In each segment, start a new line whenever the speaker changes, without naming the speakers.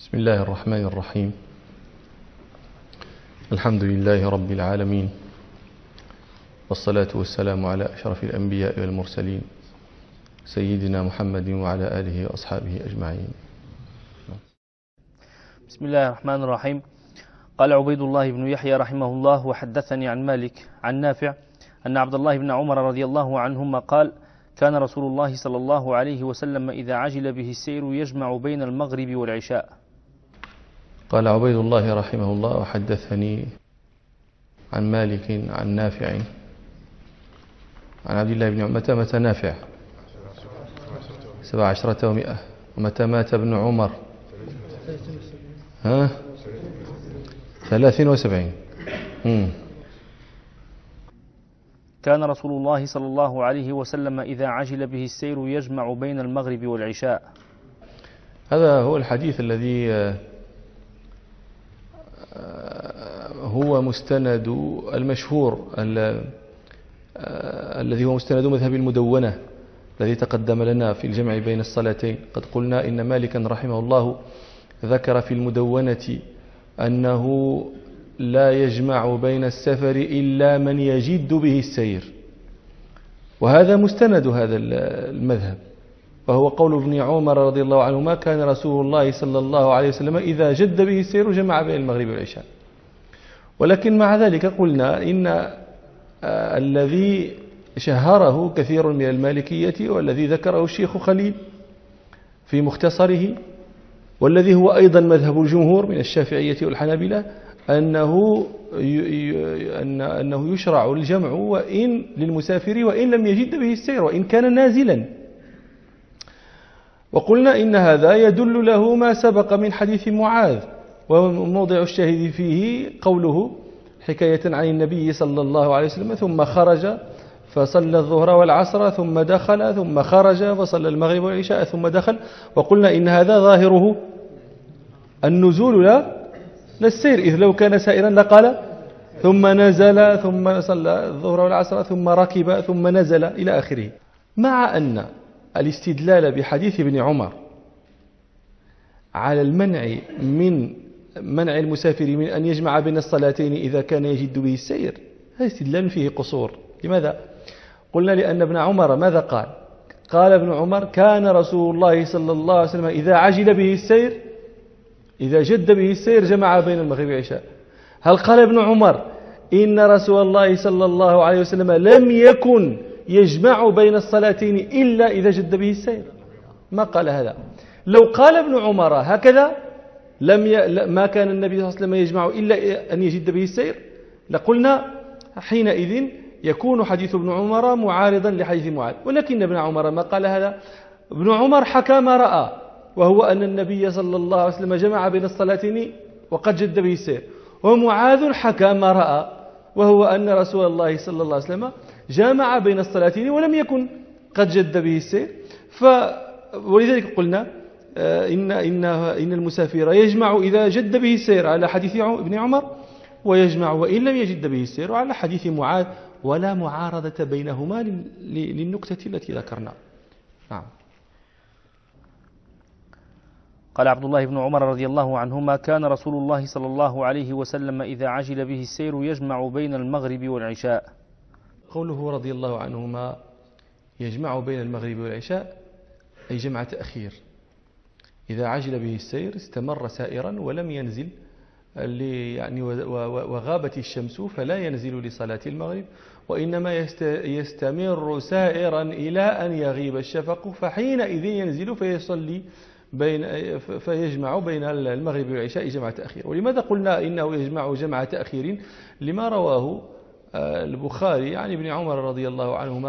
بسم الله الرحمن الرحيم. الحمد لله رب العالمين، والصلاة والسلام على أشرف الأنبياء والمرسلين سيدنا محمد وعلى آله وأصحابه أجمعين.
بسم الله الرحمن الرحيم. قال عبيد الله بن يحيى رحمه الله: وحدثني عن مالك عن نافع أن عبد الله بن عمر رضي الله عنهما قال: كان رسول الله صلى الله عليه وسلم إذا عجل به السير يجمع بين المغرب والعشاء.
قال عبيد الله رحمه الله: وحدثني عن مالك عن نافع عن عبد الله بن عمر. متى نافع؟ 17 و100. ومتى مات ابن عمر؟ 73.
كان رسول الله صلى الله عليه وسلم إذا عجل به السير يجمع بين المغرب والعشاء.
هذا هو الحديث الذي هو مستند المشهور الذي هو مستند مذهب المدونة الذي تقدم لنا في الجمع بين الصلاتين. قد قلنا إن مالكا رحمه الله ذكر في المدونة أنه لا يجمع بين السفر إلا من يجد به السير، وهذا مستند هذا المذهب، وهو قول ابن عمر رضي الله عنهما: كان رسول الله صلى الله عليه وسلم إذا جد به السير جمع بين المغرب والعشاء. ولكن مع ذلك قلنا إن الذي شهره كثير من المالكية والذي ذكره الشيخ خليل في مختصره، والذي هو أيضا مذهب الجمهور من الشافعية والحنابلة، أنه يشرع الجمع وإن للمسافر وإن لم يجد به السير وإن كان نازلا. وقلنا إن هذا يدل له ما سبق من حديث معاذ، وموضع الشاهد فيه قوله حكاية عن النبي صلى الله عليه وسلم: ثم خرج فصلى الظهر والعصر ثم دخل ثم خرج فصلى المغرب والعشاء ثم دخل. وقلنا إن هذا ظاهره النزول لا السير، إذ لو كان سائرا لقال ثم نزل ثم صلى الظهر والعصر ثم ركب ثم نزل إلى آخره. مع أن الاستدلال بحديث ابن عمر على منع المسافر من أن يجمع بين الصلاتين إذا كان يجد به السير، هذا استدلال فيه قصور. لماذا؟ قلنا لأن ابن عمر ماذا قال؟ قال ابن عمر: كان رسول الله صلى الله عليه وسلم إذا عجل به السير، إذا جد به السير جمع بين المغرب والعشاء. هل قال ابن عمر إن رسول الله صلى الله عليه وسلم لم يكن يجمع بين الصلاتين إلا إذا جد به السير؟ ما قال هذا. لو قال ابن عمر هكذا ما كان النبي صلى الله عليه وسلم يجمع إلا أن يجد به السير، لقلنا حينئذ يكون حديث ابن عمر معارضا لحديث معاذ. ولكن ابن عمر ما قال هذا. ابن عمر حكى ما رأى، وهو أن النبي صلى الله عليه وسلم جمع بين الصلاتين وقد جد به السير. ومعاذ حكى ما رأى، وهو أن رسول الله صلى الله عليه وسلم جمع بين الصلاتين ولم يكن قد جد به السير. ولذلك قلنا إن المسافر يجمع إذا جد به السير على حديث ابن عمر، ويجمع وإن لم يجد به السير على حديث معاذ، ولا معارضة بينهما للنكتة التي ذكرنا. نعم.
قال عبد الله بن عمر رضي الله عنهما: كان رسول الله صلى الله عليه وسلم إذا عجل به السير يجمع بين المغرب والعشاء.
قوله رضي الله عنهما يجمع بين المغرب والعشاء أي جمع تأخير. إذا عجل به السير استمر سائرا ولم ينزل وغابت الشمس فلا ينزل لصلاة المغرب، وإنما يستمر سائرا إلى أن يغيب الشفق، فحينئذ ينزل فيجمع بين المغرب والعشاء جمع تأخير. ولماذا قلنا إنه يجمع جمع تأخير؟ لما رواه البخاري عن ابن عمر رضي الله عنهما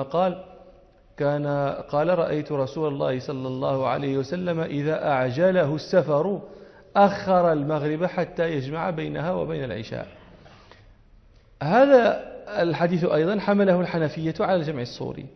قال: رأيت رسول الله صلى الله عليه وسلم إذا أعجله السفر أخر المغرب حتى يجمع بينها وبين العشاء. هذا الحديث أيضا حمله الحنفية على الجمع الصوري،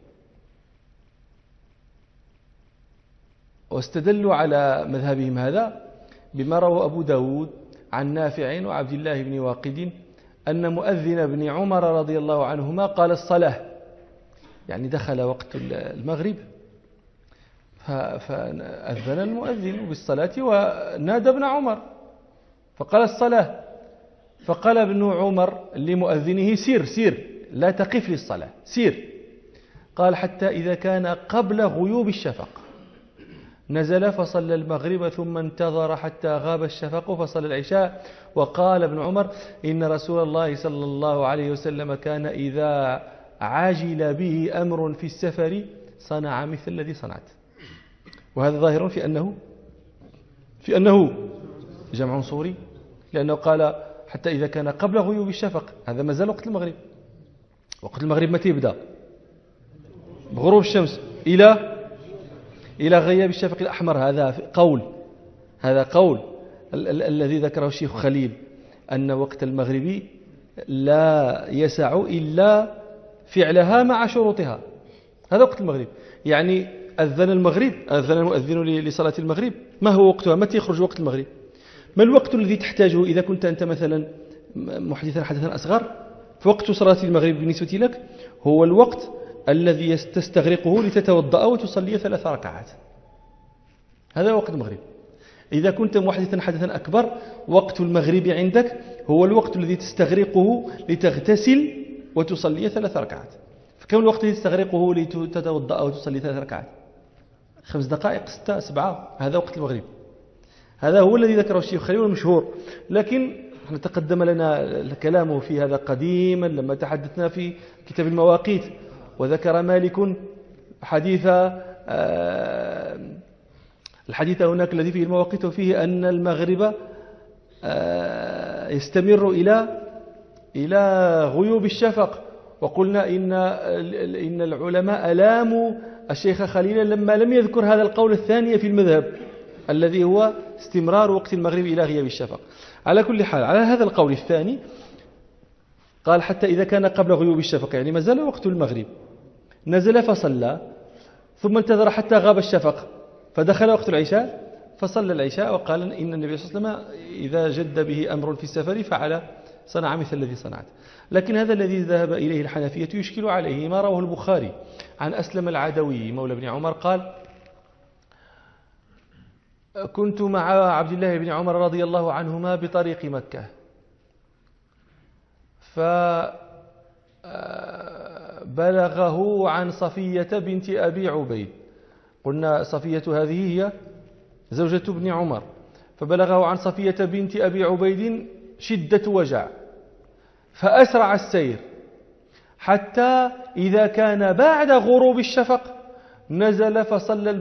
واستدلوا على مذهبهم هذا بما روى أبو داود عن نافع وعبد الله بن واقد أن مؤذن ابن عمر رضي الله عنهما قال: الصلاة، يعني دخل وقت المغرب، فأذن المؤذن بالصلاة ونادى ابن عمر فقال الصلاة، فقال ابن عمر لمؤذنه سير سير لا تقف للصلاة سير. قال حتى إذا كان قبل غيوب الشفق نزل فصلى المغرب ثم انتظر حتى غاب الشفق فصلى العشاء. وقال ابن عمر إن رسول الله صلى الله عليه وسلم كان إذا عاجل به أمر في السفر صنع مثل الذي صنعت. وهذا ظاهر في أنه جمع صوري، لأنه قال حتى إذا كان قبل غيوب الشفق، هذا ما زال وقت المغرب. وقت المغرب متى يبدأ؟ بغروب الشمس إلى غياب الشفق الأحمر. هذا قول الذي ذكره الشيخ خليل أن وقت المغرب لا يسع إلا فعلها مع شروطها. هذا وقت المغرب، يعني أذن المؤذن لصلاة المغرب. ما هو وقتها؟ متى يخرج وقت المغرب؟ ما الوقت الذي تحتاجه إذا كنت أنت مثلا محدثا حدثا أصغر؟ فوقت صلاة المغرب بالنسبة لك هو الوقت الذي تستغرقه لتتوضأ وتصلي 3 ركعات. هذا وقت المغرب. إذا كنت محدثا حدثا أكبر وقت المغرب عندك هو الوقت الذي تستغرقه لتغتسل وتصلي 3 ركعات. فكم الوقت الذي تستغرقه لتتوضأ وتصلي 3 ركعات؟ 5 دقائق 6 7. هذا وقت المغرب. هذا هو الذي ذكره الشيخ خليل المشهور. لكن تقدم لنا كلامه في هذا قديما لما تحدثنا في كتاب المواقيت، وذكر مالك الحديث هناك الذي فيه المواقيت وفيه أن المغرب يستمر إلى غيوب الشفق. وقلنا إن العلماء ألاموا الشيخ خليل لما لم يذكر هذا القول الثاني في المذهب الذي هو استمرار وقت المغرب إلى غياب الشفق. على كل حال على هذا القول الثاني قال حتى إذا كان قبل غيوب الشفق، يعني ما زال وقت المغرب، نزل فصلى ثم انتظر حتى غاب الشفق فدخل وقت العشاء فصلى العشاء. وقال إن النبي صلى الله عليه وسلم إذا جد به أمر في السفر صنع مثل الذي صنعت. لكن هذا الذي ذهب إليه الحنفية يشكل عليه ما رواه البخاري عن أسلم العدوي مولى بن عمر قال كنت مع عبد الله بن عمر رضي الله عنهما بطريق مكة فبلغه عن صفية بنت أبي عبيد. قلنا صفية هذه هي زوجة ابن عمر. فبلغه عن صفية بنت أبي عبيد شدة وجع فأسرع السير حتى إذا كان بعد غروب الشفق نزل فصلى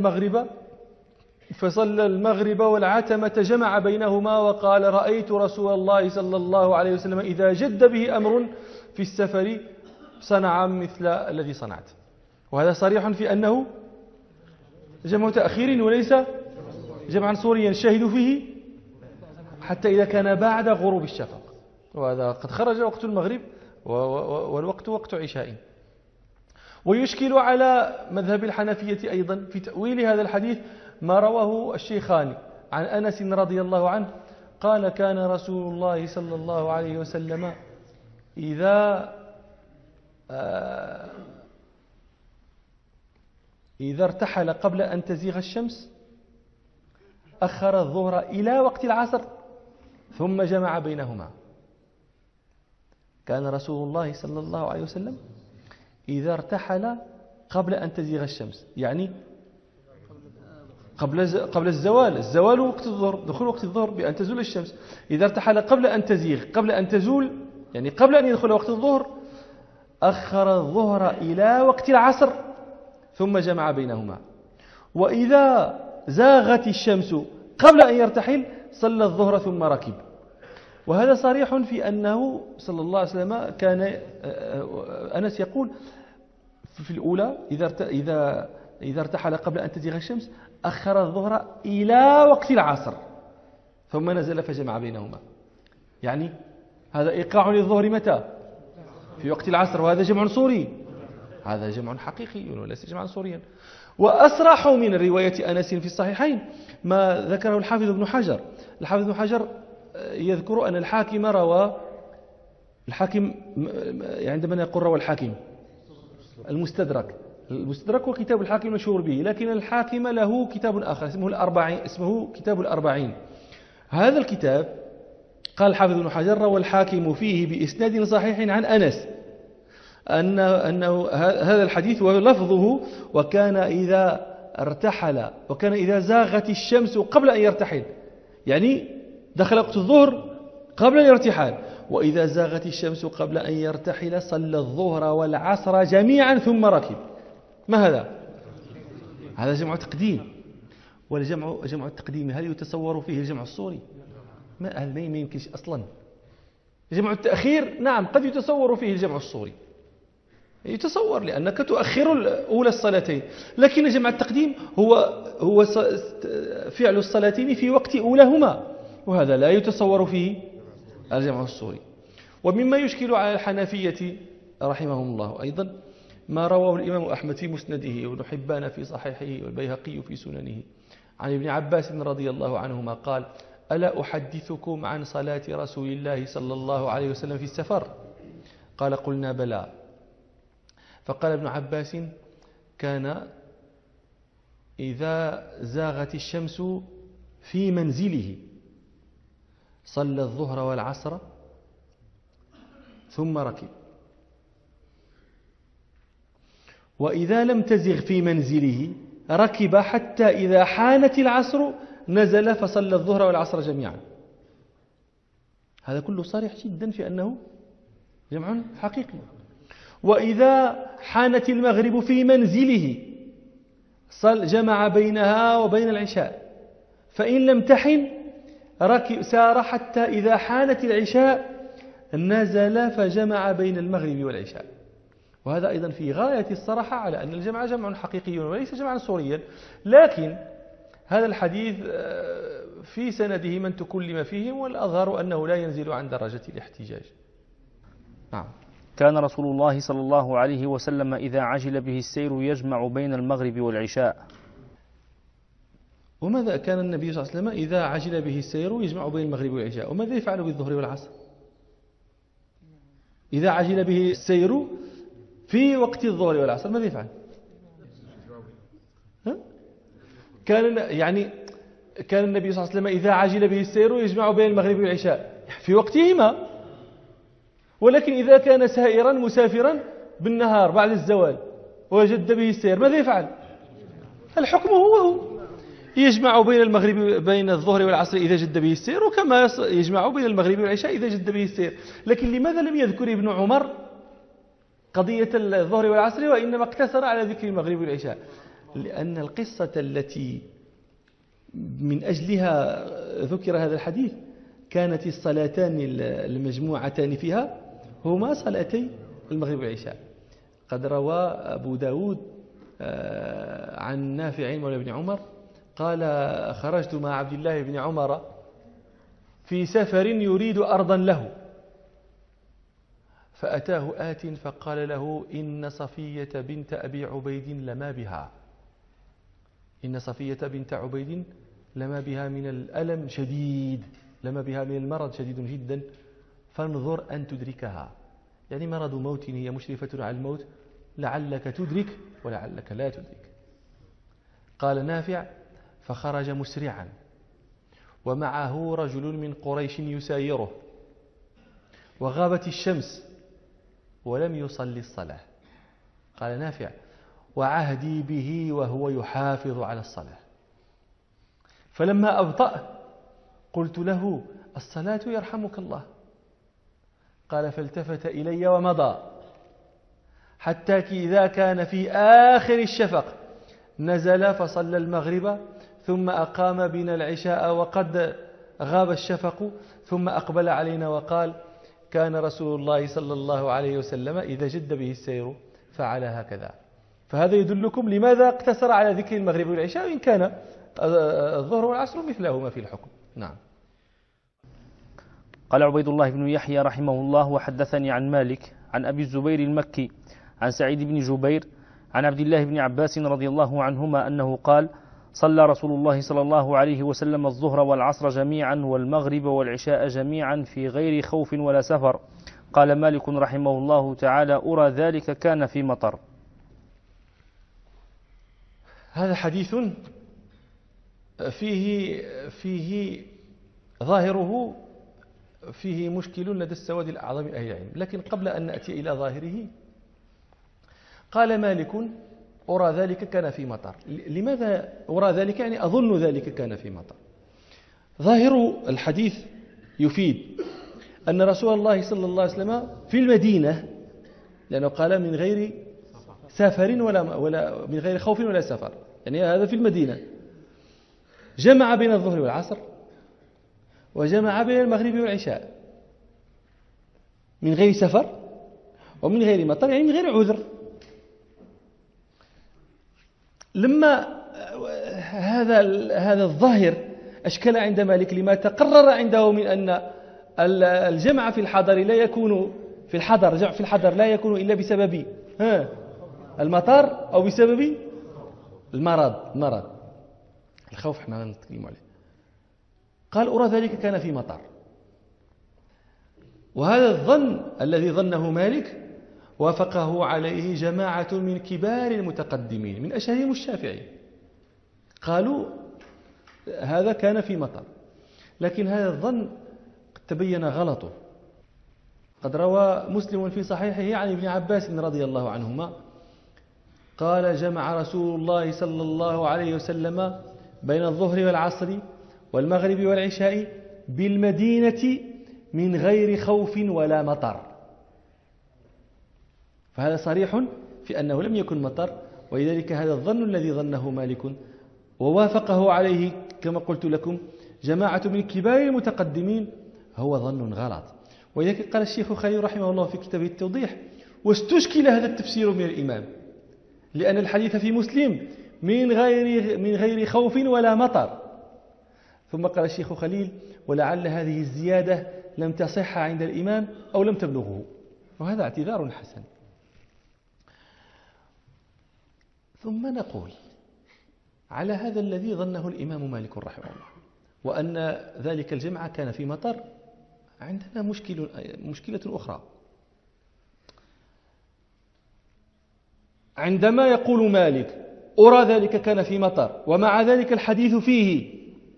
المغرب والعتمة جمع بينهما وقال رأيت رسول الله صلى الله عليه وسلم إذا جد به أمر في السفر صنع مثل الذي صنعت. وهذا صريح في أنه جمع تأخير وليس جمعا صوريا. الشاهد فيه حتى إذا كان بعد غروب الشفق، وهذا قد خرج وقت المغرب والوقت وقت عشاء. ويشكل على مذهب الحنفية أيضا في تأويل هذا الحديث ما رواه الشيخان عن أنس رضي الله عنه قال كان رسول الله صلى الله عليه وسلم إذا ارتحل قبل أن تزيغ الشمس أخر الظهر إلى وقت العصر ثم جمع بينهما. كان رسول الله صلى الله عليه وسلم إذا قبل أن تزيغ الشمس، يعني قبل الزوال وقت الظهر، دخول وقت الظهر بأن تزول الشمس. إذا ارتحل قبل أن تزيغ، قبل أن تزول، يعني قبل أن يدخل وقت الظهر، أخر الظهر إلى وقت العصر ثم جمع بينهما. وإذا زاغت الشمس قبل أن يرتحل صلى الظهر ثم ركب. وهذا صريح في أنه صلى الله عليه وسلم كان أنس يقول في الأولى إذا ارتحل قبل أن تزيغ الشمس أخر الظهر إلى وقت العصر ثم نزل فجمع بينهما. يعني هذا إيقاع للظهر متى؟ في وقت العصر، وهذا جمع صوري، هذا جمع حقيقي وليس جمعا صوريا. وأصرح من رواية أنس في الصحيحين ما ذكره الحافظ ابن حجر. الحافظ ابن حجر يذكر أن الحاكم عندما يقول روى الحاكم المستدرك المستدرك هو كتاب الحاكم المشهور به، لكن الحاكم له كتاب آخر اسمه كتاب الأربعين. هذا الكتاب قال الحافظ ابن حجر: روى الحاكم فيه بإسناد صحيح عن أنس أنه هذا الحديث ولفظه: وكان إذا زاغت الشمس قبل أن يرتحل، يعني دخل وقت الظهر قبل الارتحال، وإذا زاغت الشمس قبل أن يرتحل صلى الظهر والعصر جميعا ثم ركب. ما هذا؟ هذا جمع تقديم. والجمع التقديم هل يتصور فيه الجمع الصوري؟ ما يمكنش أصلا. جمع التأخير نعم قد يتصور فيه الجمع الصوري، يتصور لأنك تؤخر أولى الصلاتين، لكن جمع التقديم هو فعل الصلاتين في وقت أولاهما، وهذا لا يتصور فيه الجمع الصوري. ومما يشكل على الحنفية رحمهم الله أيضا ما رواه الإمام أحمد في مسنده، وابن حبان في صحيحه، والبيهقي في سننه، عن ابن عباس رضي الله عنهما قال: ألا أحدثكم عن صلاة رسول الله صلى الله عليه وسلم في السفر؟ قال: قلنا بلى. فقال ابن عباس: كان إذا زاغت الشمس في منزله صلى الظهر والعصر ثم ركب، وإذا لم تزغ في منزله ركب حتى إذا حانت العصر نزل فصلى الظهر والعصر جميعا. هذا كله صريح جدا في أنه جمع حقيقي. وإذا حانت المغرب في منزله جمع بينها وبين العشاء، فإن لم تحن سار حتى إذا حانت العشاء نزل فجمع بين المغرب والعشاء. وهذا أيضا في غاية الصراحة على أن الجمع جمع حقيقي وليس جمعا صوريا، لكن هذا الحديث في سنده من تكلم فيه، والأظهر أنه لا ينزل عن درجة الاحتجاج. نعم.
كان رسول الله صلى الله عليه وسلم إذا عجل به السير يجمع بين المغرب والعشاء.
وماذا كان النبي صلى الله عليه وسلم إذا عجل به السير يجمع بين المغرب والعشاء؟ وماذا يفعل بالظهر والعصر؟ إذا عجل به السير في وقت الظهر والعصر ماذا يفعل؟ كان النبي صلى الله عليه وسلم إذا عجل به السير يجمع بين المغرب والعشاء في وقتهما، ولكن إذا كان سائرا مسافرا بالنهار بعد الزوال وجد به السير ماذا يفعل؟ الحكم هو يجمع بين الظهر والعصر إذا جد به السير، وكما يجمع بين المغرب والعشاء إذا جد به السير. لكن لماذا لم يذكر ابن عمر قضية الظهر والعصر وإنما اقتصر على ذكر المغرب والعشاء؟ لأن القصة التي من أجلها ذكر هذا الحديث كانت الصلاتان المجموعتان فيها هما صلاتي المغرب والعشاء. قد روى أبو داود عن نافع مولى بن عمر قال: خرجت مع عبد الله بن عمر في سفر يريد أرضا له، فأتاه آت فقال له: إن صفية بنت أبي عبيد لما بها، إن صفية بنت عبيد لما بها من الألم شديد، لما بها من المرض شديد جدا، فانظر أن تدركها، يعني مرض موت، هي مشرفة على الموت، لعلك تدرك ولعلك لا تدرك. قال نافع: فخرج مسرعا ومعه رجل من قريش يسايره، وغابت الشمس ولم يصلي الصلاة. قال نافع: وعهدي به وهو يحافظ على الصلاة، فلما أبطأ قلت له: الصلاة يرحمك الله. قال: فالتفت إلي ومضى، حتى إذا كان في آخر الشفق نزل فصلى المغرب، ثم أقام بنا العشاء وقد غاب الشفق، ثم أقبل علينا وقال: كان رسول الله صلى الله عليه وسلم إذا جد به السير فعل هكذا. فهذا يدلكم لماذا اقتصر على ذكر المغرب والعشاء إن كان الظهر والعصر مثلهما في الحكم. نعم.
قال عبيد الله بن يحيى رحمه الله: وحدثني عن مالك عن أبي الزبير المكي عن سعيد بن جبير عن عبد الله بن عباس رضي الله عنهما أنه قال: صلى رسول الله صلى الله عليه وسلم الظهر والعصر جميعا والمغرب والعشاء جميعا في غير خوف ولا سفر. قال مالك رحمه الله تعالى: أرى ذلك كان في مطر.
هذا حديث فيه ظاهره فيه مشكل لدى السواد الأعظم من أهل العلم، لكن قبل أن نأتي إلى ظاهره قال مالك أرى ذلك كان في مطر. لماذا أرى ذلك؟ يعني أظن ذلك كان في مطر. ظاهر الحديث يفيد أن رسول الله صلى الله عليه وسلم في المدينة، لأنه قال من غير سفر ولا من غير خوف ولا سفر، يعني هذا في المدينة، جمع بين الظهر والعصر وجمع بين المغرب والعشاء من غير سفر ومن غير مطر، يعني من غير عذر. لما هذا الظاهر أشكل عند مالك لما تقرر عنده من أن الجمع في الحضر لا يكون في الحضر لا يكون إلا بسبب المطر أو بسبب المرض الخوف، احنا نتكلم عليه. قال أرى ذلك كان في مطر، وهذا الظن الذي ظنه مالك وافقه عليه جماعة من كبار المتقدمين من أشهرهم الشافعي، قالوا هذا كان في مطر. لكن هذا الظن قد تبين غلطه. قد روى مسلم في صحيحه عن ابن عباس رضي الله عنهما قال جمع رسول الله صلى الله عليه وسلم بين الظهر والعصر والمغرب والعشاء بالمدينة من غير خوف ولا مطر. فهذا صريح في أنه لم يكن مطر، ولذلك هذا الظن الذي ظنه مالك ووافقه عليه كما قلت لكم جماعة من كبار المتقدمين هو ظن غلط. ولذلك قال الشيخ خليل رحمه الله في كتابه التوضيح: واستشكل هذا التفسير من الإمام لأن الحديث في مسلم من غير خوف ولا مطر. ثم قال الشيخ خليل: ولعل هذه الزيادة لم تصح عند الإمام أو لم تبلغه، وهذا اعتذار حسن. ثم نقول على هذا الذي ظنه الإمام مالك رحمه الله وأن ذلك الجمع كان في مطر، عندنا مشكلة أخرى. عندما يقول مالك أرى ذلك كان في مطر ومع ذلك الحديث فيه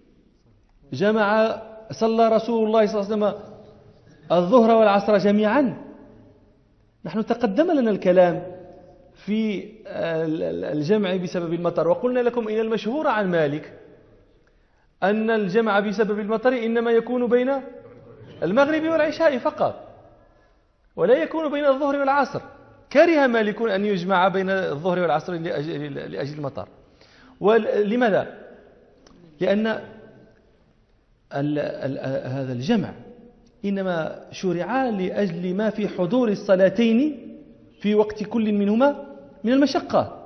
صلى رسول الله صلى الله عليه وسلم الظهر والعصر جميعا، نحن تقدم لنا الكلام في الجمع بسبب المطر، وقلنا لكم إن المشهور عن مالك أن الجمع بسبب المطر إنما يكون بين المغرب والعشاء فقط ولا يكون بين الظهر والعصر. كره مالك أن يجمع بين الظهر والعصر لأجل المطر. ولماذا؟ لأن هذا الجمع إنما شرع لأجل ما في حضور الصلاتين في وقت كل منهما من المشقة.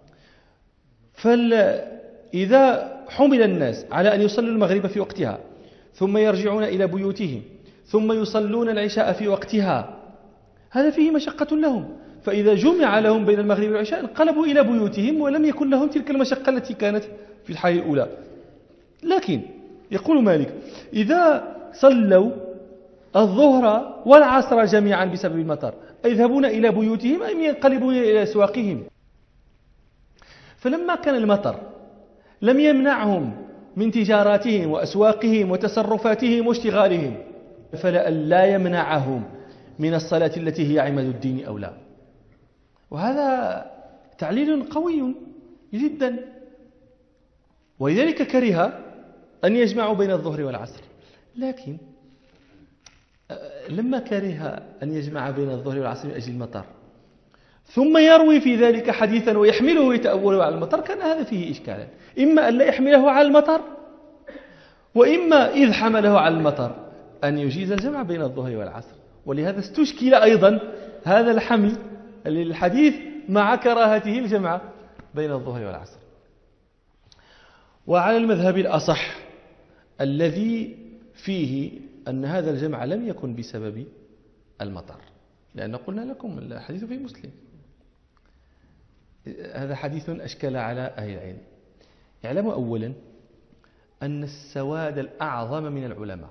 فإذا حمل الناس على أن يصلوا المغرب في وقتها ثم يرجعون إلى بيوتهم ثم يصلون العشاء في وقتها، هذا فيه مشقة لهم. فإذا جمع لهم بين المغرب والعشاء انقلبوا إلى بيوتهم ولم يكن لهم تلك المشقة التي كانت في الحالة الأولى. لكن يقول مالك إذا صلوا الظهر والعصر جميعا بسبب المطر يذهبون إلى بيوتهم أم ينقلبون إلى أسواقهم. فلما كان المطر لم يمنعهم من تجاراتهم وأسواقهم وتصرفاتهم واشتغالهم، فلا يمنعهم من الصلاة التي هي عماد الدين أو لا. وهذا تعليل قوي جدا. ولذلك كره أن يجمعوا بين الظهر والعصر. لكن لما كره أن يجمع بين الظهر والعصر من أجل المطر ثم يروي في ذلك حديثا ويحمله ويتأوله على المطر، كان هذا فيه إشكالا، إما أن لا يحمله على المطر، وإما إذ حمله على المطر أن يجيز الجمع بين الظهر والعصر. ولهذا استشكل أيضا هذا الحمل للحديث مع كراهته الجمع بين الظهر والعصر. وعلى المذهب الأصح الذي فيه أن هذا الجمع لم يكن بسبب المطر، لأن قلنا لكم الحديث في مسلم. هذا حديث أشكل على أهل العلم. اعلموا أولا أن السواد الأعظم من العلماء،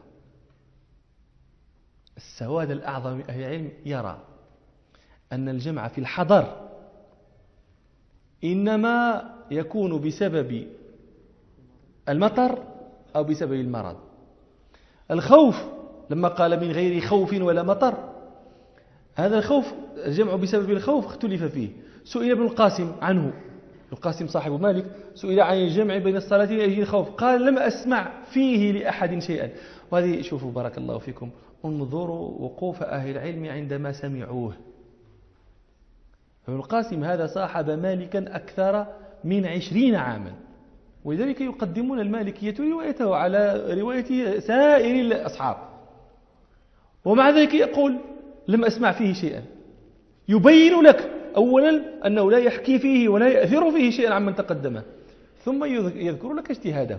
السواد الأعظم من أهل العلم يرى أن الجمع في الحضر إنما يكون بسبب المطر أو بسبب المرض. الخوف لما قال من غير خوف ولا مطر، هذا الخوف الجمع بسبب الخوف اختلف فيه. سئل ابن القاسم عنه، القاسم صاحب مالك سئل عن الجمع بين الصلاتين لأجل الخوف، قال لم أسمع فيه لأحد شيئا. وهذه شوفوا بارك الله فيكم، انظروا وقوف أهل العلم عندما سمعوه. ابن القاسم هذا صاحب مالكا أكثر من 20 عاما، ولذلك يقدمون المالكية روايته على رواية سائر الأصحاب، ومع ذلك يقول لم أسمع فيه شيئا، يبين لك أولا أنه لا يحكي فيه ولا يأثر فيه شيئا عمن تقدمه، ثم يذكر لك اجتهاده.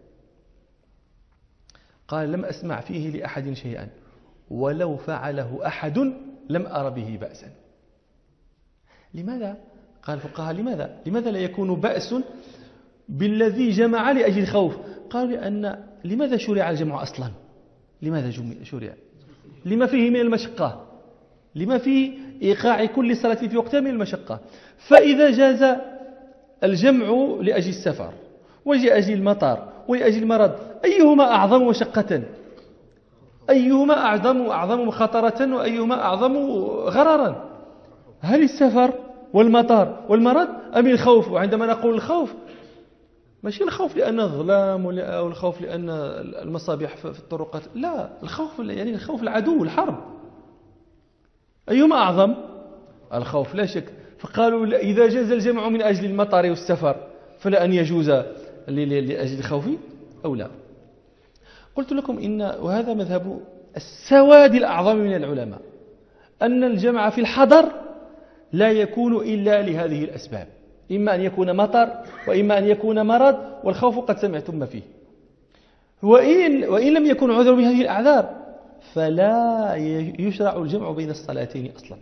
قال لم أسمع فيه لأحد شيئا، ولو فعله أحد لم أر به بأسا. لماذا؟ قال الفقهاء لماذا لا يكون بأس بالذي جمع لأجل الخوف؟ قالوا لماذا شرع الجمع أصلا؟ لماذا شرع؟ لما فيه من المشقة، لما فيه إيقاع كل صلاة في وقتها من المشقة. فإذا جاز الجمع لأجل السفر ولأجل المطر ولأجل المرض، أيهما أعظم مشقة؟ أيهما أعظم خطرة؟ وأيهما أعظم غررا؟ هل السفر والمطر والمرض أم الخوف؟ وعندما نقول الخوف ماشي الخوف لأن الظلام أو الخوف لأن المصابيح في الطرقات، لا، الخوف يعني الخوف العدو، الحرب. أيهما أعظم؟ الخوف لا شك. فقالوا إذا جاز الجمع من أجل المطر والسفر فلا أن يجوز لأجل الخوف أو لا. قلت لكم وهذا مذهب السواد الأعظم من العلماء، أن الجمع في الحضر لا يكون إلا لهذه الأسباب، إما أن يكون مطر وإما أن يكون مرض، والخوف قد سمعتم فيه. وإن لم يكن عذر بهذه الأعذار فلا يشرع الجمع بين الصلاتين أصلا.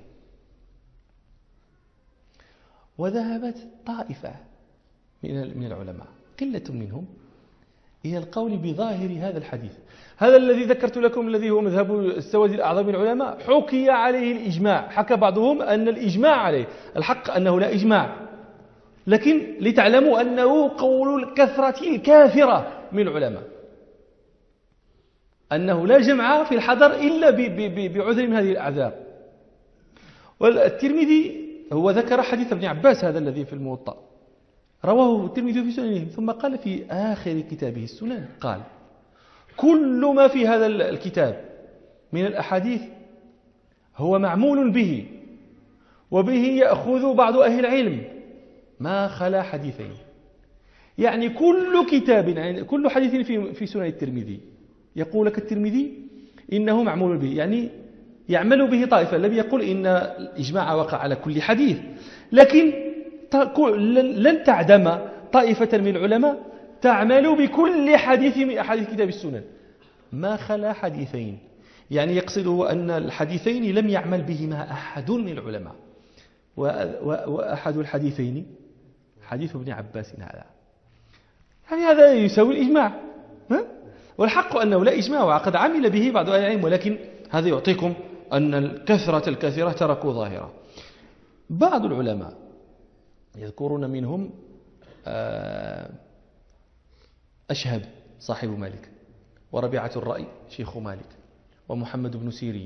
وذهبت طائفة من العلماء قلة منهم إلى القول بظاهر هذا الحديث. هذا الذي ذكرت لكم الذي هو مذهب السواد الأعظم من العلماء حكي عليه الإجماع، حكى بعضهم أن الإجماع عليه، الحق أنه لا إجماع، لكن لتعلموا أنه قول الكثرة الكافرة من العلماء، أنه لا جمع في الحضر إلا بعذر من هذه الأعذار. والترمذي هو ذكر حديث ابن عباس هذا الذي في الموطأ، رواه الترمذي في سننه، ثم قال في آخر كتابه السنن، قال كل ما في هذا الكتاب من الأحاديث هو معمول به، وبه يأخذ بعض أهل العلم ما خلا حديثين. يعني كل كتاب، يعني كل حديث في سنن الترمذي يقول لك الترمذي إنه معمول به، يعني يعمل به طائفة. لم يقل إن الإجماع وقع على كل حديث، لكن لن تعدم طائفة من العلماء تعمل بكل حديث من أحاديث كتاب السنن ما خلا حديثين. يعني يقصده أن الحديثين لم يعمل بهما أحد من العلماء، وأحد الحديثين حديث ابن عباس هذا، يعني هذا يساوي الإجماع. والحق أنه لا إجماع، وقد عمل به بعض أهل العلم، ولكن هذا يعطيكم أن الكثرة تركوا ظاهرة. بعض العلماء يذكرون منهم أشهب صاحب مالك، وربيعة الرأي شيخ مالك، ومحمد بن سيرين،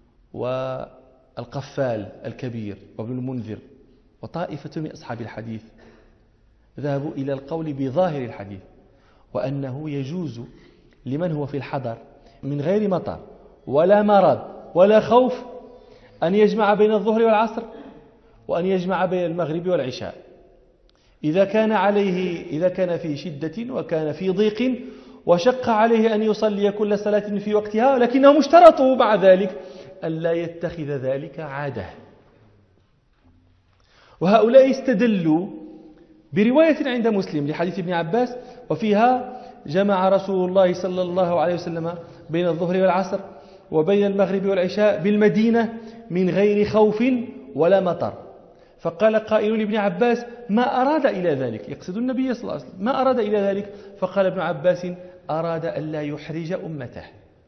والقفال الكبير، وابن المنذر، وطائفة من أصحاب الحديث ذهبوا إلى القول بظاهر الحديث، وأنه يجوز لمن هو في الحضر من غير مطر ولا مرض ولا خوف أن يجمع بين الظهر والعصر، وأن يجمع بين المغرب والعشاء، إذا كان في شدة وكان في ضيق وشق عليه أن يصلي كل صلاة في وقتها، لكنهم اشترطوا مع ذلك ألا يتخذ ذلك عادة. وهؤلاء استدلوا برواية عند مسلم لحديث ابن عباس، وفيها جمع رسول الله صلى الله عليه وسلم بين الظهر والعصر وبين المغرب والعشاء بالمدينة من غير خوف ولا مطر. فقال قائل لابن عباس ما أراد إلى ذلك، يقصد النبي صلى الله عليه وسلم، ما أراد إلى ذلك؟ فقال ابن عباس أراد أن لا يحرج أمته.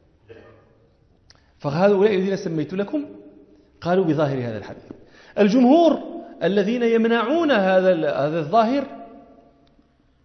فهؤلاء الذين سميت لكم قالوا بظاهر هذا الحديث. الجمهور الذين يمنعون هذا الظاهر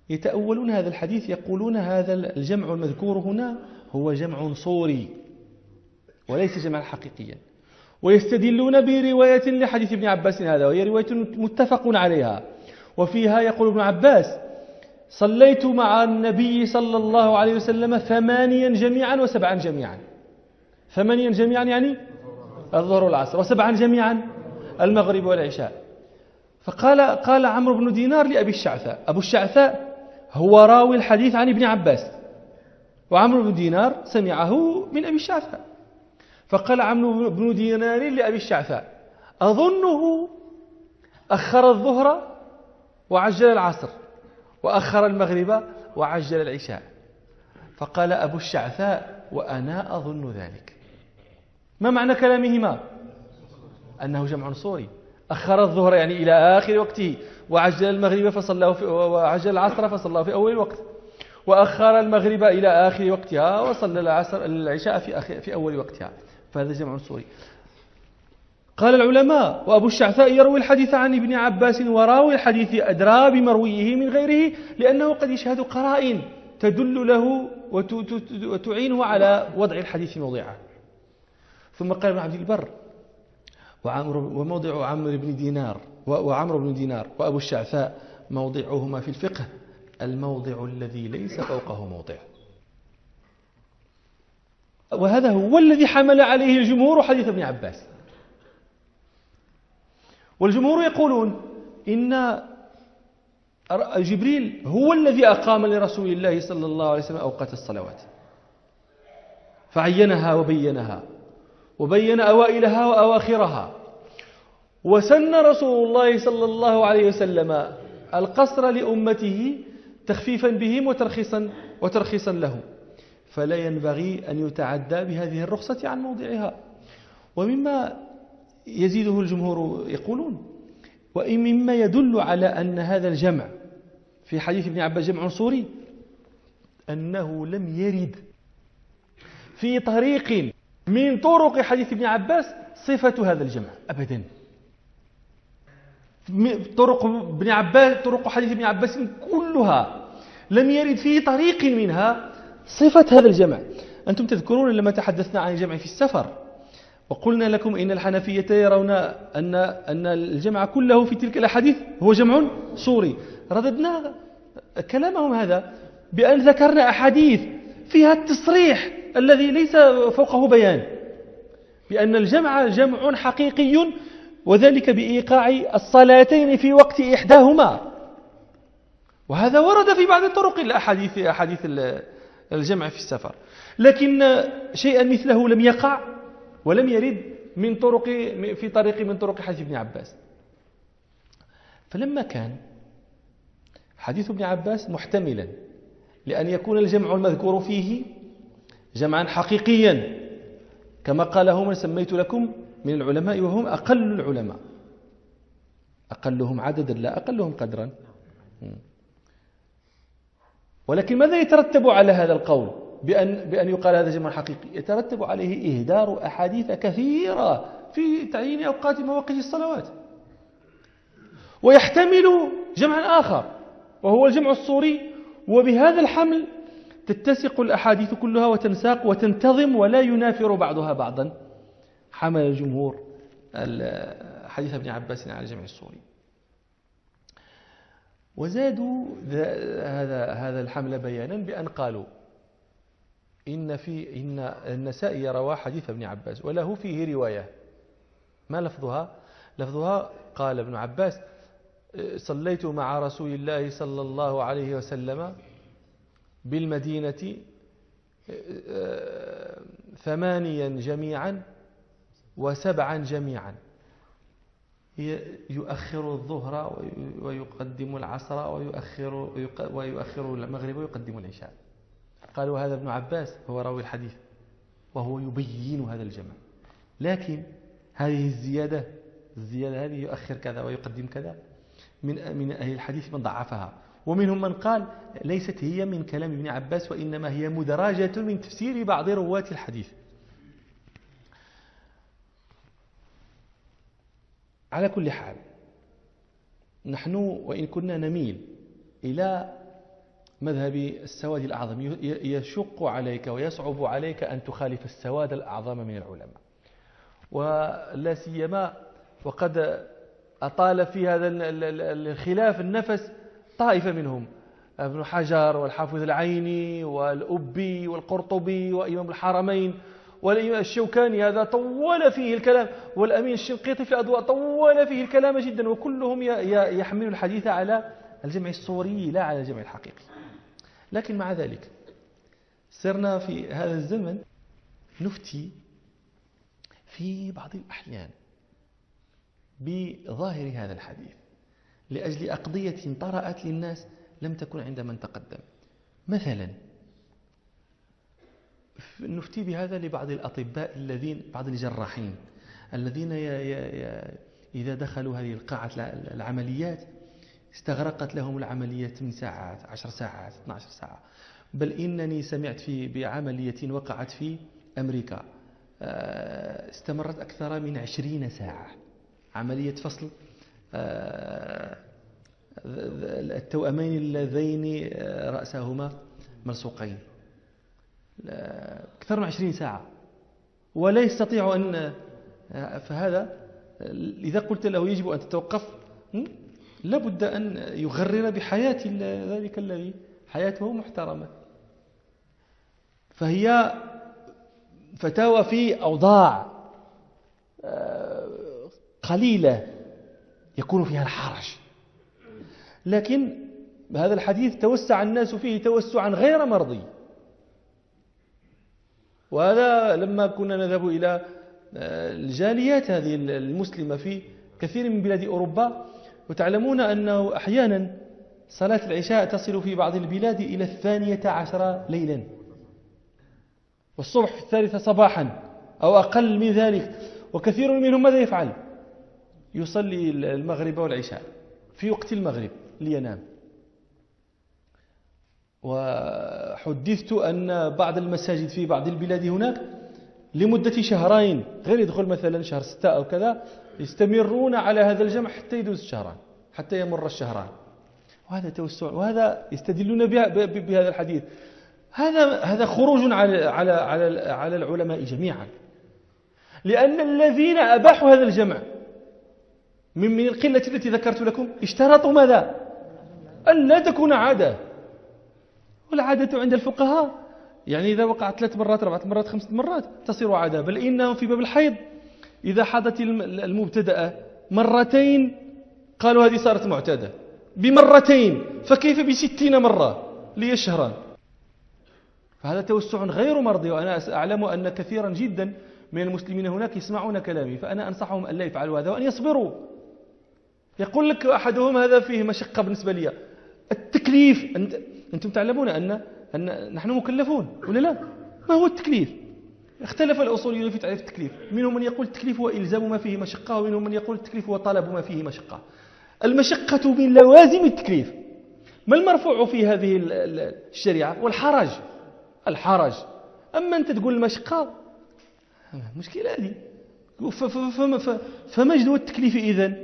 يتأولون هذا الحديث، يقولون هذا الجمع المذكور هنا هو جمع صوري وليس جمعا حقيقيا، ويستدلون برواية لحديث ابن عباس هذا، وهي رواية متفق عليها، وفيها يقول ابن عباس: صليت مع النبي صلى الله عليه وسلم 8 جميعا و7 جميعا. 8 جميعا يعني الظهر والعصر، و7 جميعا المغرب والعشاء. فقال عمرو بن دينار لأبي الشعثاء، أبو الشعثاء هو راوي الحديث عن ابن عباس، وعمرو بن دينار سمعه من أبي الشعثاء. فقال عمرو بن دينار لأبي الشعثاء: أظنه أخر الظهر وعجل العصر، وأخر المغرب وعجل العشاء. فقال أبو الشعثاء: وأنا أظن ذلك. ما معنى كلامهما؟ أنه جمع صوري. أخر الظهر يعني إلى آخر وقته، وعجل المغرب وعجل العصر فصلاه في أول الوقت، وأخر المغرب إلى آخر وقتها وصلى العشاء في أول وقتها، فهذا جمع صوري. قال العلماء: وأبو الشعثاء يروي الحديث عن ابن عباس، وراوي الحديث أدرى بمرويه من غيره، لأنه قد يشهد قرائن تدل له وتعينه على وضع الحديث موضعه. ثم قال ابن عبد البر: وموضع عمرو بن دينار وأبو الشعثاء موضعهما في الفقه الموضع الذي ليس فوقه موضع. وهذا هو الذي حمل عليه الجمهور حديث ابن عباس. والجمهور يقولون إن جبريل هو الذي أقام لرسول الله صلى الله عليه وسلم أوقات الصلوات، فعينها وبينها، وبين أوائلها وأواخرها، وسن رسول الله صلى الله عليه وسلم القصر لأمته تخفيفا بهم وترخيصا لهم، فلا ينبغي أن يتعدى بهذه الرخصة عن موضعها. ومما يزيده الجمهور يقولون: ومما يدل على أن هذا الجمع في حديث ابن عباس جمع صوري، أنه لم يرد في طريق من طرق حديث ابن عباس صفة هذا الجمع أبدا. طرق حديث ابن عباس كلها لم يرد في طريق منها صفة هذا الجمع. أنتم تذكرون لما تحدثنا عن الجمع في السفر، وقلنا لكم إن الحنفية يرون أن الجمع كله في تلك الأحاديث هو جمع صوري. رددنا كلامهم هذا بأن ذكرنا أحاديث فيها التصريح الذي ليس فوقه بيان، بأن الجمع جمع حقيقي، وذلك بإيقاع الصلاتين في وقت إحداهما. وهذا ورد في بعض الطرق أحاديث الجمع في السفر، لكن شيئا مثله لم يقع ولم يرد في طريق من طرق حديث ابن عباس. فلما كان حديث ابن عباس محتملا لأن يكون الجمع المذكور فيه جمعا حقيقيا، كما قاله من سميت لكم من العلماء وهم أقل العلماء، أقلهم عددا لا أقلهم قدرا، ولكن ماذا يترتب على هذا القول بأن يقال هذا جمع حقيقي؟ يترتب عليه إهدار أحاديث كثيرة في تعيين أوقات مواقيت الصلوات، ويحتمل جمعا آخر وهو الجمع الصوري. وبهذا الحمل تتسق الأحاديث كلها وتنساق وتنتظم ولا ينافر بعضها بعضا. حمل الجمهور حديث ابن عباس على الجمع الصوري، وزادوا هذا الحمل بيانا بأن قالوا إن النسائي روى حديث ابن عباس وله فيه رواية. ما لفظها؟ لفظها: قال ابن عباس: صليت مع رسول الله صلى الله عليه وسلم بالمدينة 8 جميعا و7 جميعا، يؤخر الظهر ويقدم العصر ويؤخر المغرب ويقدم العشاء. قالوا هذا ابن عباس هو راوي الحديث وهو يبين هذا الجمع، لكن هذه الزيادة هذه يؤخر كذا ويقدم كذا من أهل الحديث من ضعفها، ومنهم من قال ليست هي من كلام ابن عباس، وإنما هي مدرجة من تفسير بعض رواة الحديث. على كل حال، نحن وإن كنا نميل إلى مذهب السواد الأعظم يشق عليك ويصعب عليك أن تخالف السواد الأعظم من العلماء، ولا سيما وقد أطال في هذا الخلاف النفس طائفة منهم، ابن حجر والحافظ العيني والأبي والقرطبي وإمام الحرمين والإمام الشوكاني، هذا طول فيه الكلام، والأمين الشنقيطي في الأضواء طول فيه الكلام جدا، وكلهم يحمل الحديث على الجمع الصوري لا على الجمع الحقيقي. لكن مع ذلك صرنا في هذا الزمن نفتي في بعض الأحيان بظاهر هذا الحديث لأجل أقضية طرأت للناس لم تكن عند من تقدم. مثلا نفتي بهذا لبعض الأطباء بعض الجراحين الذين إذا دخلوا هذه القاعة العمليات استغرقت لهم العملية 8 ساعات 10 ساعات 12 ساعة، بل إنني سمعت بعملية وقعت في أمريكا استمرت أكثر من 20 ساعة، عملية فصل التوأمين اللذين رأسهما ملصوقين، أكثر من 20 ساعة ولا يستطيع أن، فهذا إذا قلت له يجب أن تتوقف لابد أن يغرر بحياة ذلك الذي حياته محترمة. فهي فتاوى في أوضاع قليلة يكون فيها الحرج، لكن هذا الحديث توسع الناس فيه توسعا غير مرضي. وهذا لما كنا نذهب إلى الجاليات هذه المسلمة في كثير من بلاد أوروبا، وتعلمون أنه أحيانا صلاة العشاء تصل في بعض البلاد إلى 12 ليلا، والصبح في 3 صباحا أو أقل من ذلك. وكثير منهم ماذا يفعل؟ يصلي المغرب والعشاء في وقت المغرب لينام. وحدثت أن بعض المساجد في بعض البلاد هناك لمدة شهرين، غير يدخل مثلا شهر 6 أو كذا، يستمرون على هذا الجمع حتى يدوز شهران، حتى يمر الشهران. وهذا توسع، وهذا يستدلون بهذا الحديث. هذا خروج على العلماء جميعا، لأن الذين أباحوا هذا الجمع من القلة التي ذكرت لكم اشترطوا ماذا؟ أن لا تكون عادة. والعادة عند الفقهاء يعني إذا وقعت 3 مرات 4 مرات 5 مرات تصير عادة، بل إنهم في باب الحيض إذا حضت المبتدأة مرتين قالوا هذه صارت معتادة بمرتين، فكيف ب60 مرة لي شهران؟ فهذا توسع غير مرضي. وأنا أعلم أن كثيرا جدا من المسلمين هناك يسمعون كلامي، فأنا أنصحهم أن لا يفعلوا هذا وأن يصبروا. يقول لك أحدهم هذا فيه مشقة بالنسبة لي، التكليف. أنتم تعلمون أن نحن مكلفون ولا لا؟ ما هو التكليف؟ اختلف الأصوليون في تعريف التكليف، منهم من يقول التكليف هو إلزام ما فيه مشقة، ومنهم من يقول التكليف هو طلب ما فيه مشقة. المشقة من لوازم التكليف. ما المرفوع في هذه الشريعة؟ والحرج، الحرج. أما أنت تقول المشقة، مشكلة هذه. فما جدوى التكليف إذن؟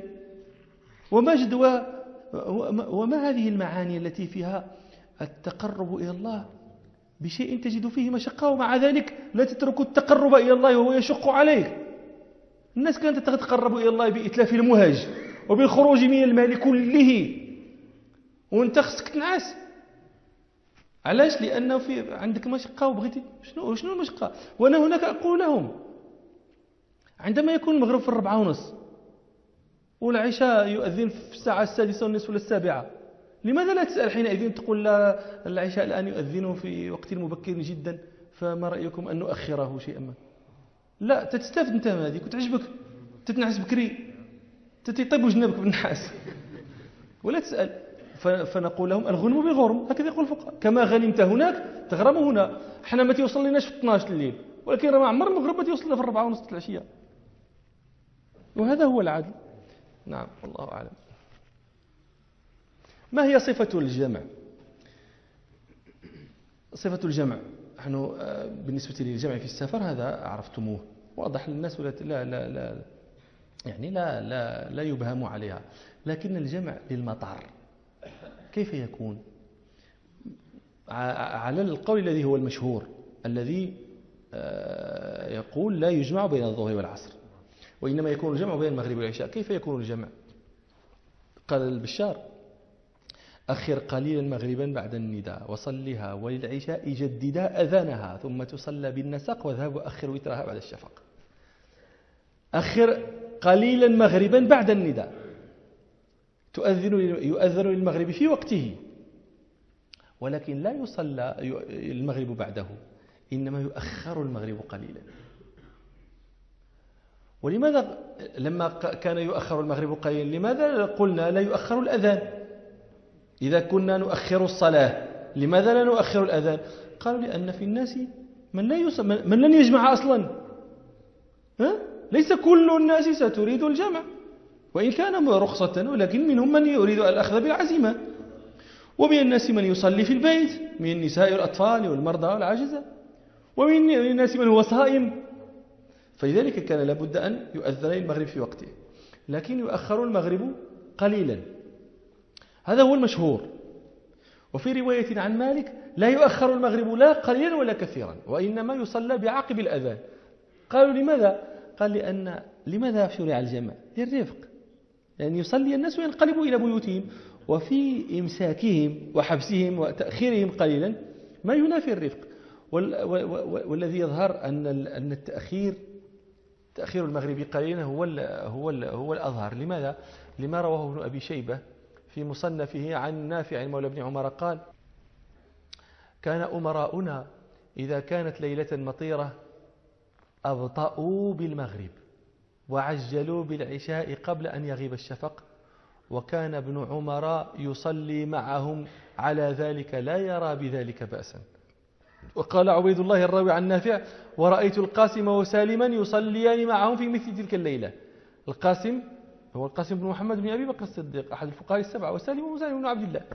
وما هذه المعاني التي فيها التقرب إلى الله بشيء تجد فيه مشقة، ومع ذلك لا تترك التقرب إلى الله وهو يشق عليك؟ الناس كانت تتقرب إلى الله بإتلاف المهج وبالخروج من المال كله، وانت خصك تنعس. علاش؟ لأنه عندك مشقة وبغيتي. شنو المشقة؟ وأنا هناك أقول لهم عندما يكون المغرب في 4:30 والعشاء يؤذن في الساعة 6:30 ولا 7، لماذا لا تسأل حينئذ تقول لا العشاء الآن يؤذن في وقت مبكر جدا، فما رأيكم أن نؤخره شيئا ما؟ لا، تستفد انت من هذيك وتعجبك تتنعس بكري، تطيب جنبك بالنحاس ولا تسأل. فنقول لهم الغنم بالغرم، هكذا يقول الفقهاء. كما غنمت هناك تغرم هنا. احنا ما توصل لناش في 12 الليل، ولكن راه عمر المغرب ما توصل في 4:30 العشية، وهذا هو العدل. نعم، والله أعلم. ما هي صفة الجمع؟ صفة الجمع نحن بالنسبة للجمع في السفر هذا عرفتموه واضح للناس، ولا لا يعني لا يبهم عليها. لكن الجمع للمطار كيف يكون؟ على القول الذي هو المشهور، الذي يقول لا يجمع بين الظهر والعصر، وإنما يكون الجمع بين المغرب والعشاء. كيف يكون الجمع؟ قال البشار: أخر قليلا مغربا بعد النداء وصلها، وللعشاء جددا أذانها، ثم تصلى بالنسق، واذهب وأخر وترها بعد الشفق. أخر قليلا مغربا بعد النداء، يؤذن للمغرب في وقته، ولكن لا يصلى المغرب بعده، إنما يؤخر المغرب قليلا. ولماذا لما كان يؤخر المغرب قليلا لماذا قلنا لا يؤخر الأذان؟ إذا كنا نؤخر الصلاة لماذا لا نؤخر الأذان؟ قالوا: لأن في الناس من لن يجمع أصلا، ليس كل الناس ستريد الجمع، وإن كان رخصة، ولكن منهم من يريد الأخذ بالعزيمة، ومن الناس من يصلي في البيت من النساء والأطفال والمرضى والعاجزة، ومن الناس من هو صائم. فلذلك كان لابد أن يؤذن المغرب في وقته، لكن يؤخر المغرب قليلا، هذا هو المشهور. وفي رواية عن مالك: لا يؤخر المغرب لا قليلا ولا كثيرا، وإنما يصلى بعقب الأذان. قالوا: لماذا؟ قال: لماذا شرع الجمع؟ للرفق، يعني يصلي الناس وينقلبوا إلى بيوتهم، وفي إمساكهم وحبسهم وتأخيرهم قليلا ما ينافي الرفق. والذي يظهر أن تأخير المغرب قليلا هو الأظهر. لماذا؟ لما رواه ابن أبي شيبة في مصنفه عن نافع مولى ابن عمر قال: كان أمراؤنا إذا كانت ليلة مطيرة أبطأوا بالمغرب وعجلوا بالعشاء قبل أن يغيب الشفق، وكان ابن عمر يصلي معهم على ذلك لا يرى بذلك بأسا. وقال عبيد الله الراوي عن نافع: ورأيت القاسم وسالما يصليان معهم في مثل تلك الليلة. القاسم هو القاسم بن محمد بن أبي بكر الصديق أحد الفقهاء السبعة، وسالم بن عبد الله.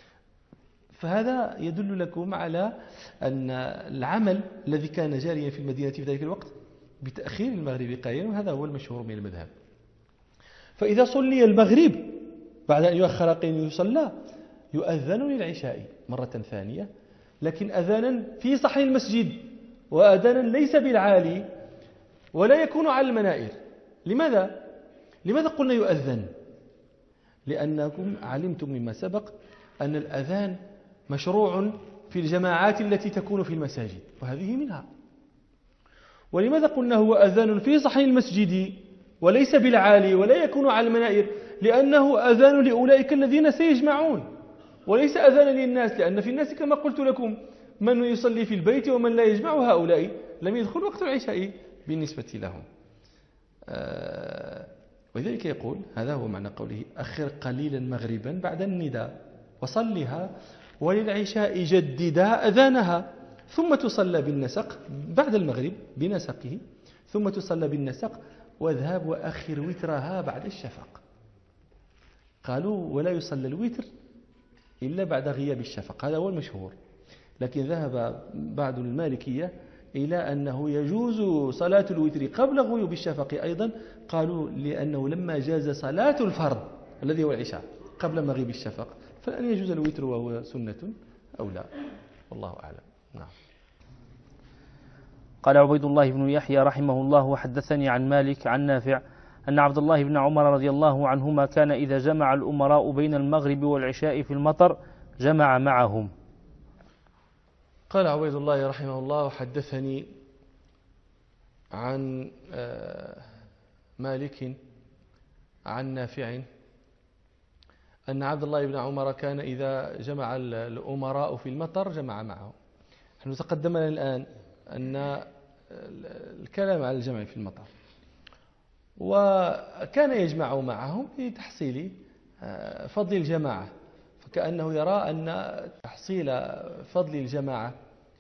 فهذا يدل لكم على أن العمل الذي كان جاريا في المدينة في ذلك الوقت بتأخير المغرب قليلا، وهذا هو المشهور من المذهب. فإذا صلي المغرب بعد أن يؤخر قليلا يصلى، يؤذن للعشاء مرة ثانية، لكن أذانا في صحن المسجد، وأذانا ليس بالعالي ولا يكون على المنائر. لماذا قلنا يؤذن؟ لأنكم علمتم مما سبق أن الأذان مشروع في الجماعات التي تكون في المساجد، وهذه منها. ولماذا قلنا هو أذان في صحن المسجد وليس بالعالي ولا يكون على المنائر؟ لأنه أذان لأولئك الذين سيجمعون، وليس أذانا للناس، لأن في الناس كما قلت لكم من يصلي في البيت ومن لا يجمع، هؤلاء لم يدخل وقت العشاء بالنسبة لهم. ولذلك يقول هذا هو معنى قوله: أخر قليلا مغربا بعد النداء وصلها، وللعشاء جددا أذانها، ثم تصلى بالنسق بعد المغرب بنسقه، ثم تصلى بالنسق، واذهب وأخر وترها بعد الشفق. قالوا: ولا يصلى الوتر إلا بعد غياب الشفق، هذا هو المشهور. لكن ذهب بعض المالكية إلى أنه يجوز صلاة الوتر قبل غيوب الشفق أيضا. قالوا: لأنه لما جاز صلاة الفرض الذي هو العشاء قبل مغيب الشفق، فلأن يجوز الوتر وهو سنة أو لا، والله أعلم. نعم.
قال عبيد الله بن يحيى رحمه الله: وحدثني عن مالك عن نافع أن عبد الله بن عمر رضي الله عنهما كان إذا جمع الأمراء بين المغرب والعشاء في المطر جمع معهم.
قال عبيد الله رحمه الله: وحدثني عن مالك عن نافع أن عبد الله بن عمر كان إذا جمع الأمراء في المطر جمع معهم. نحن تقدم لنا الآن أن الكلام على الجمع في المطر، وكان يجمع معهم لتحصيل فضل الجماعة، فكأنه يرى أن تحصيل فضل الجماعة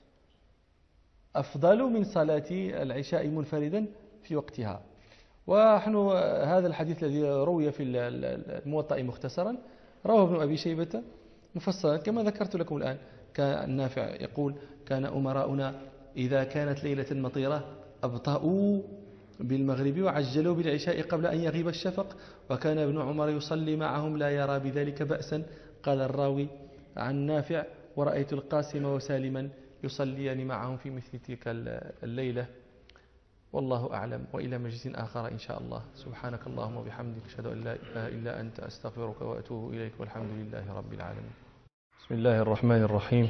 أفضل من صلاة العشاء منفردا في وقتها. ونحن هذا الحديث الذي روي في الموطأ مختصرا رواه ابن أبي شيبة مفصلا كما ذكرت لكم الآن. كان النافع يقول: كان أمراؤنا إذا كانت ليلة مطيرة أبطأوا بالمغرب وعجلوا بالعشاء قبل أن يغيب الشفق، وكان ابن عمر يصلي معهم لا يرى بذلك بأسا. قال الراوي عن نافع: ورأيت القاسم وسالما يصليان معهم في مثل تلك الليلة. والله أعلم، وإلى مجلس آخر إن شاء الله. سبحانك اللهم وبحمدك، أشهد أن لا إله إلا أنت، أستغفرك وأتوب إليك، والحمد لله رب العالمين. بسم الله الرحمن الرحيم.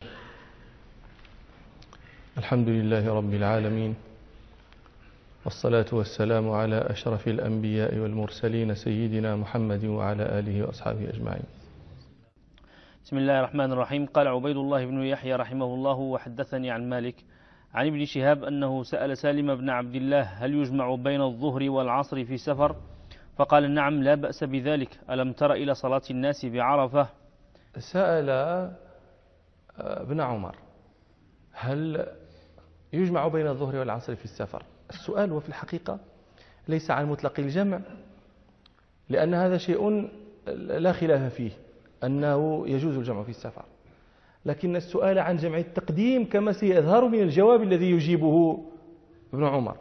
الحمد لله رب العالمين، والصلاة والسلام على أشرف الأنبياء والمرسلين سيدنا محمد وعلى آله وأصحابه أجمعين.
بسم الله الرحمن الرحيم. قال عبيد الله بن يحيى رحمه الله: وحدثني عن مالك عن ابن شهاب أنه سأل سالم بن عبد الله: هل يجمع بين الظهر والعصر في سفر؟ فقال: نعم، لا بأس بذلك. ألم تر إلى صلاة الناس بعرفة؟
سأل ابن عمر: هل يجمع بين الظهر والعصر في السفر؟ السؤال وفي الحقيقة ليس عن مطلق الجمع، لأن هذا شيء لا خلاف فيه أنه يجوز الجمع في السفر، لكن السؤال عن جمع التقديم كما سيظهر من الجواب الذي يجيبه ابن عمر.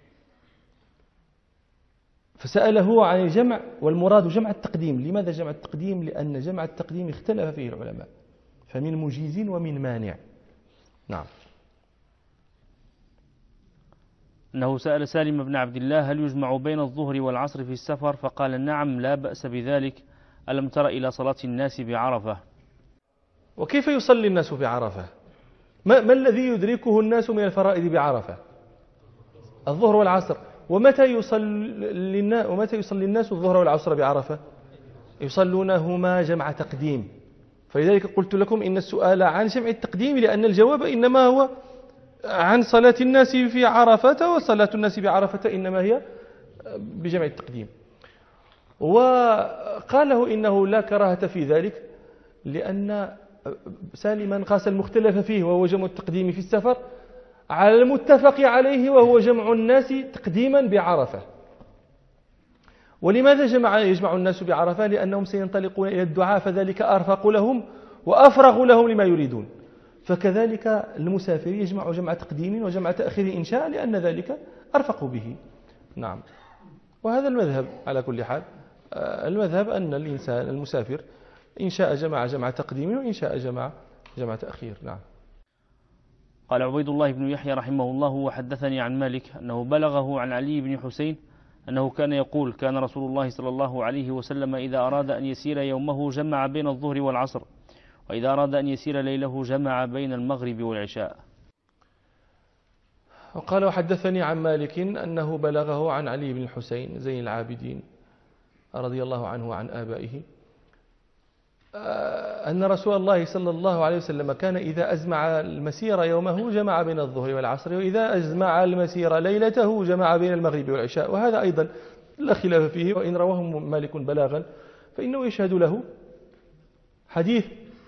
فسأله عن الجمع، والمراد جمع التقديم. لماذا جمع التقديم؟ لأن جمع التقديم اختلف فيه العلماء، فمن مجيز ومن مانع. نعم.
أنه سأل سالم بن عبد الله: هل يجمع بين الظهر والعصر في السفر؟ فقال: نعم، لا بأس بذلك. ألم تر إلى صلاة الناس بعرفة؟
وكيف يصلي الناس بعرفة؟ ما الذي يدركه الناس من الفرائض بعرفة؟ الظهر والعصر. ومتى يصلي الناس الظهر والعصر بعرفة؟ يصلونهما جمع تقديم. فلذلك قلت لكم إن السؤال عن جمع التقديم، لأن الجواب إنما هو عن صلاة الناس في عرفة، وصلاة الناس بعرفة إنما هي بجمع التقديم. وقاله إنه لا كراهة في ذلك، لأن سالما قاس المختلف فيه وهو جمع التقديم في السفر على المتفق عليه وهو جمع الناس تقديما بعرفة. ولماذا يجمع الناس بعرفة؟ لأنهم سينطلقون إلى الدعاء، فذلك أرفق لهم وأفرغ لهم لما يريدون. فكذلك المسافر يجمع جمع تقديم وجمع تأخير إن شاء، لأن ذلك أرفق به. نعم. وهذا المذهب على كل حال. المذهب أن الإنسان المسافر إن شاء جمع تقديم، وإن شاء جمع تأخير. نعم.
قال عبيد الله بن يحيى رحمه الله: وحدثني عن مالك أنه بلغه عن علي بن حسين أنه كان يقول: كان رسول الله صلى الله عليه وسلم إذا أراد أن يسير يومه جمع بين الظهر والعصر، وإذا أراد أن يسير ليله جمع بين المغرب والعشاء.
وقال: وحدثني عن مالك أنه بلغه عن علي بن الحسين زين العابدين رضي الله عنه وعن آبائه أن رسول الله صلى الله عليه وسلم كان إذا أزمع المسير يومه جمع بين الظهر والعصر، وإذا أزمع المسير ليلته جمع بين المغرب والعشاء. وهذا أيضا لا خلاف فيه، وإن رواه مالك بلاغا فإنه يشهد له حديث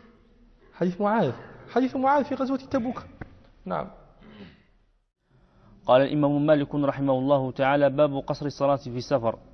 معاذ في غزوة تبوك. نعم.
قال الإمام مالك رحمه الله تعالى: باب قصر الصلاة في السفر.